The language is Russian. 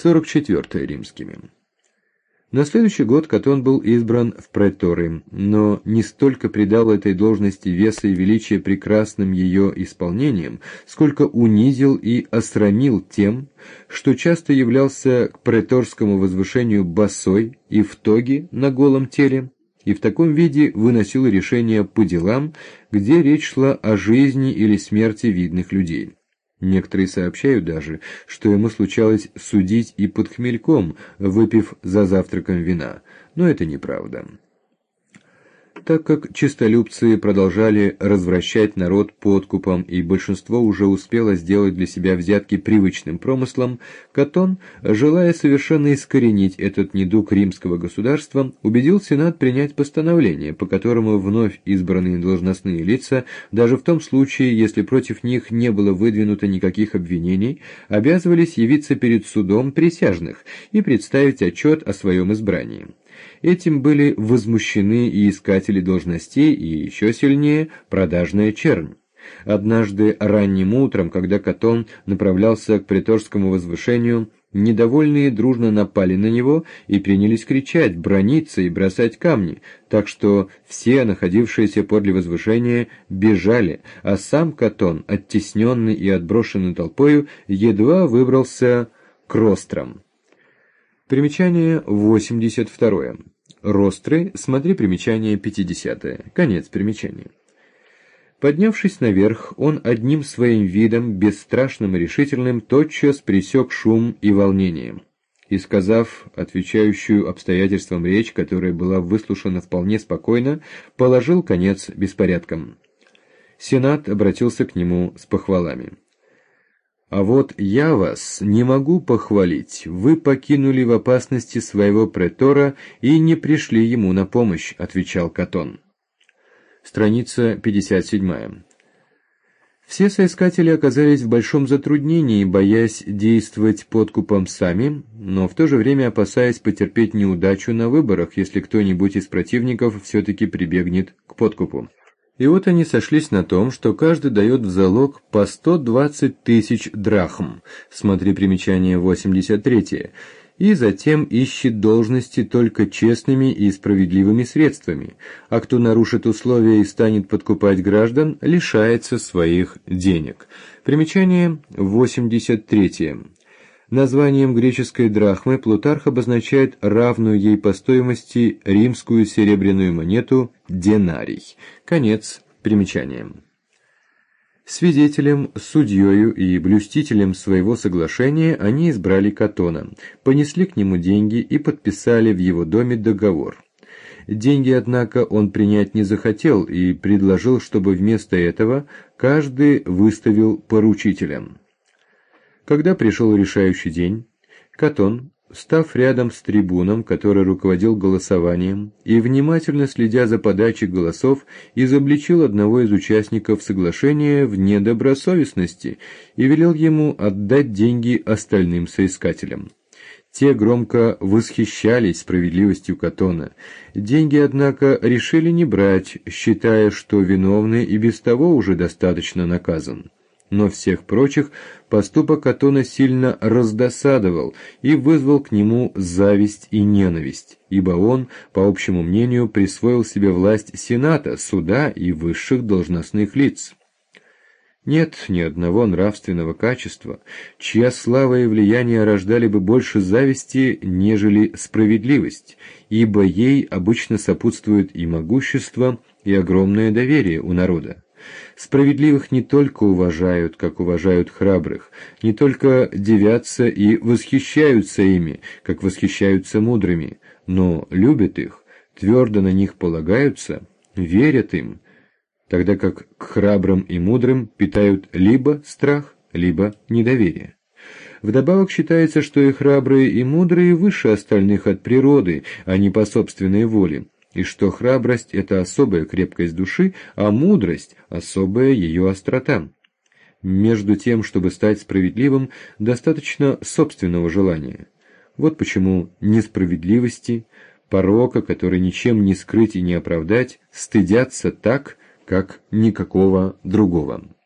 44 римскими. На следующий год Катон был избран в преторы, но не столько придал этой должности веса и величия прекрасным ее исполнением, сколько унизил и осрамил тем, что часто являлся к преторскому возвышению босой и в тоге на голом теле, и в таком виде выносил решения по делам, где речь шла о жизни или смерти видных людей. Некоторые сообщают даже, что ему случалось судить и под хмельком, выпив за завтраком вина, но это неправда. Так как честолюбцы продолжали развращать народ подкупом, и большинство уже успело сделать для себя взятки привычным промыслом, Катон, желая совершенно искоренить этот недуг римского государства, убедил Сенат принять постановление, по которому вновь избранные должностные лица, даже в том случае, если против них не было выдвинуто никаких обвинений, обязывались явиться перед судом присяжных и представить отчет о своем избрании. Этим были возмущены и искатели должностей, и еще сильнее продажная чернь. Однажды ранним утром, когда Катон направлялся к преторскому возвышению, недовольные дружно напали на него и принялись кричать, браниться и бросать камни, так что все, находившиеся подле возвышения, бежали, а сам Катон, оттесненный и отброшенный толпою, едва выбрался к рострам. Примечание 82. Ростры, смотри примечание 50. Конец примечания. Поднявшись наверх, он одним своим видом, бесстрашным и решительным, тотчас пресек шум и волнение. И, сказав отвечающую обстоятельствам речь, которая была выслушана вполне спокойно, положил конец беспорядкам. Сенат обратился к нему с похвалами. «А вот я вас не могу похвалить. Вы покинули в опасности своего претора и не пришли ему на помощь», — отвечал Катон. Страница 57. Все соискатели оказались в большом затруднении, боясь действовать подкупом сами, но в то же время опасаясь потерпеть неудачу на выборах, если кто-нибудь из противников все-таки прибегнет к подкупу. И вот они сошлись на том, что каждый дает в залог по 120 тысяч драхм, смотри примечание 83, и затем ищет должности только честными и справедливыми средствами, а кто нарушит условия и станет подкупать граждан, лишается своих денег. Примечание 83. Названием греческой драхмы Плутарх обозначает равную ей по стоимости римскую серебряную монету динарий. Конец примечания. Свидетелем, судьею и блюстителем своего соглашения они избрали Катона, понесли к нему деньги и подписали в его доме договор. Деньги, однако, он принять не захотел и предложил, чтобы вместо этого каждый выставил поручителя. Когда пришел решающий день, Катон, став рядом с трибуном, который руководил голосованием, и внимательно следя за подачей голосов, изобличил одного из участников соглашения в недобросовестности и велел ему отдать деньги остальным соискателям. Те громко восхищались справедливостью Катона. Деньги, однако, решили не брать, считая, что виновный и без того уже достаточно наказан. Но всех прочих поступок Катона сильно раздосадовал и вызвал к нему зависть и ненависть, ибо он, по общему мнению, присвоил себе власть Сената, суда и высших должностных лиц. Нет ни одного нравственного качества, чья слава и влияние рождали бы больше зависти, нежели справедливость, ибо ей обычно сопутствует и могущество, и огромное доверие у народа. Справедливых не только уважают, как уважают храбрых, не только дивятся и восхищаются ими, как восхищаются мудрыми, но любят их, твердо на них полагаются, верят им, тогда как к храбрым и мудрым питают либо страх, либо недоверие. Вдобавок считается, что и храбрые, и мудрые выше остальных от природы, а не по собственной воле, и что храбрость – это особая крепкость души, а мудрость – особая ее острота. Между тем, чтобы стать справедливым, достаточно собственного желания. Вот почему несправедливости, порока, который ничем не скрыть и не оправдать, стыдятся так, как никакого другого.